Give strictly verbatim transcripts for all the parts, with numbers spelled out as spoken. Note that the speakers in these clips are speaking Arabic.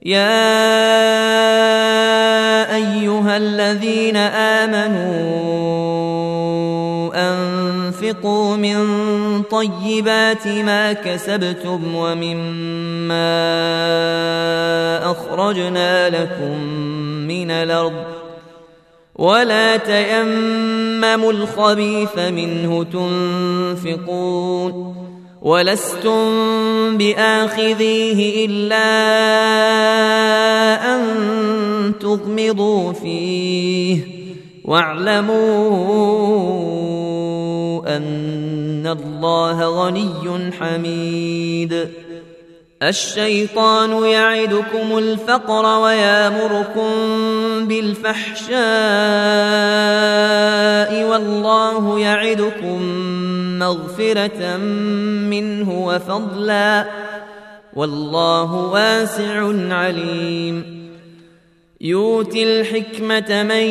يا أيها الذين آمنوا أنفقوا من طيبات ما كسبتم ومما أخرجنا لكم من الأرض ولا تيمموا الخبيث منه تنفقون ولستم بآخذيه إلا أن تغمضوا فيه واعلموا أن الله غني حميد. الشيطان يعدكم الفقر ويامركم بالفحشاء والله يعدكم مغفرة منه وفضلا والله واسع عليم. يؤتي الحكمة من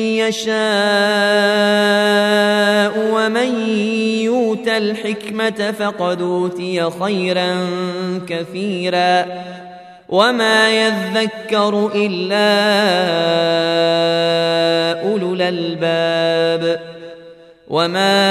يشاء ومن يؤت الحكمة فقد أوتي خيرا كثيرا وما يذكر إلا أولو الألباب. وما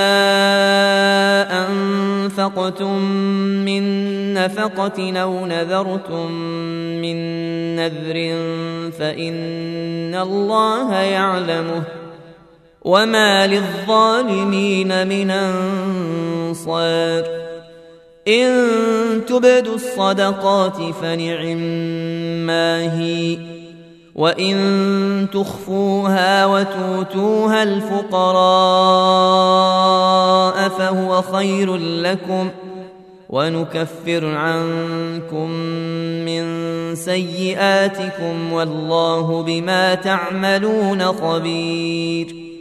أنفقتم من نفقة أو نذرتم من نذر فإن الله يعلمه وما للظالمين من أنصار. إن تبدوا الصدقات فنعما هي وإن تخفوها وتؤتوها الفقراء فهو خير لكم ونكفر عنكم من سيئاتكم والله بما تعملون خبير.